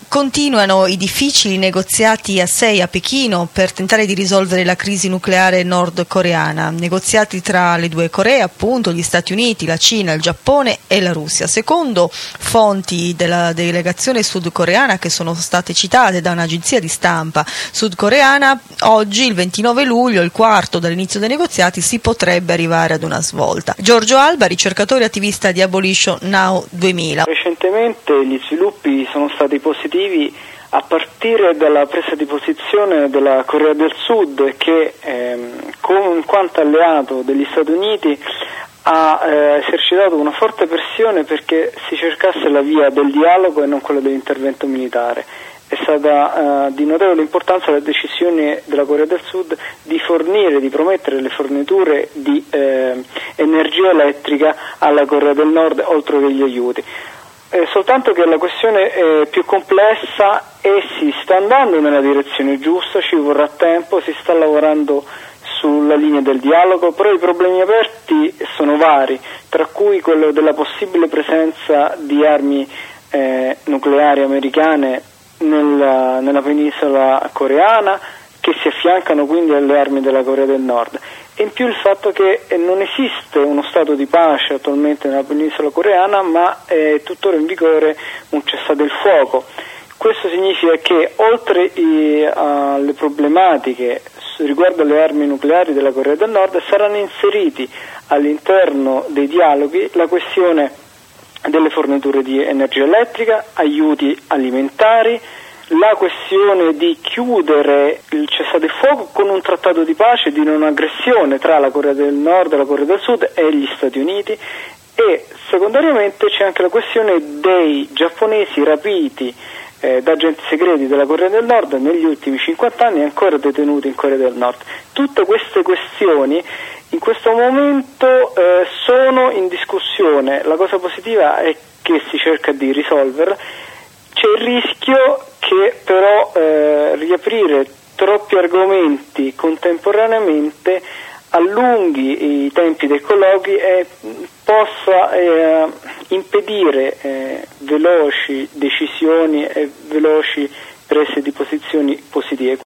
Continuano i difficili negoziati a Pechino per tentare di risolvere la crisi nucleare nordcoreana, negoziati tra le due Coree, appunto gli Stati Uniti, la Cina, il Giappone e la Russia. Secondo fonti della delegazione sudcoreana che sono state citate da un'agenzia di stampa sudcoreana, oggi, il 29 luglio, il quarto dall'inizio dei negoziati, si potrebbe arrivare ad una svolta. Giorgio Alba, ricercatore e attivista di Abolition Now 2000. Recentemente gli sviluppi sono stati positivi a partire dalla presa di posizione della Corea del Sud che, in quanto alleato degli Stati Uniti, ha esercitato una forte pressione perché si cercasse la via del dialogo e non quella dell'intervento militare. È stata di notevole importanza la decisione della Corea del Sud di promettere le forniture di energia elettrica alla Corea del Nord, oltre che gli aiuti. Soltanto che la questione è più complessa e si sta andando nella direzione giusta, ci vorrà tempo, si sta lavorando sulla linea del dialogo, però i problemi aperti sono vari, tra cui quello della possibile presenza di armi nucleari americane nella penisola coreana, che si affiancano quindi alle armi della Corea del Nord. E in più il fatto che non esiste uno stato di pace attualmente nella penisola coreana, ma è tuttora in vigore un cessate il fuoco. Questo significa che oltre alle problematiche riguardo alle armi nucleari della Corea del Nord, saranno inseriti all'interno dei dialoghi la questione delle forniture di energia elettrica, aiuti alimentari, la questione di chiudere il cessate il fuoco con un trattato di pace di non aggressione tra la Corea del Nord, la Corea del Sud e gli Stati Uniti, e secondariamente c'è anche la questione dei giapponesi rapiti da agenti segreti della Corea del Nord negli ultimi 50 anni, ancora detenuti in Corea del Nord. Tutte queste questioni in questo momento sono in discussione. La cosa positiva è che si cerca di risolverla. C'è il rischio che però riaprire troppi argomenti contemporaneamente allunghi i tempi dei colloqui e possa impedire veloci decisioni e veloci prese di posizioni positive.